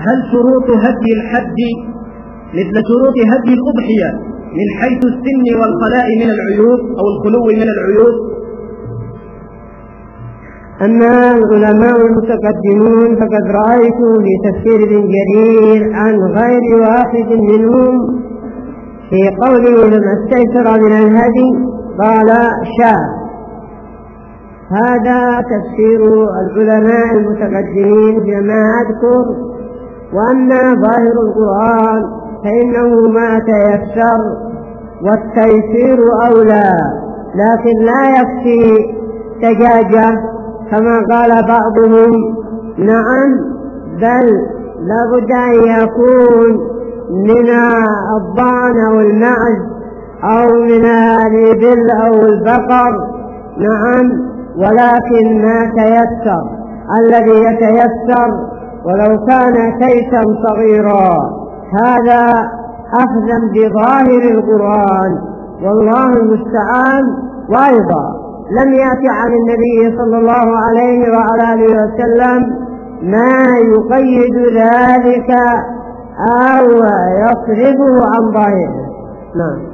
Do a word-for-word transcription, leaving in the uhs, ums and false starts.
هل شروط هدي الحج مثل شروط هدي الأضحية من حيث السن والخلاء من العيوب أو الخلو من العيوب؟ أما العلماء المتقدمون فقد رأيت في تفسير ابن جرير عن غير واحد منهم في قوله لما استيسر من الهدي قال شاء. هذا تفسير العلماء المتقدمين فيما أذكر. وأما ظاهر القرآن فإنه ما تيسر والتيسير أولى، لكن لا يكفي دجاجة كما قال بعضهم. نعم، بل لابد أن يكون من الضأن أو المعز أو من الإبل أو البقر. نعم، ولكن ما تيسر، الذي يتيسر ولو كان كيسا صغيرا، هذا أخذا بظاهر القرآن والله المستعان. وأيضا لم يأتي عن النبي صلى الله عليه وعلى آله وسلم ما يقيد ذلك أو يصرفه عن ظاهره. نعم.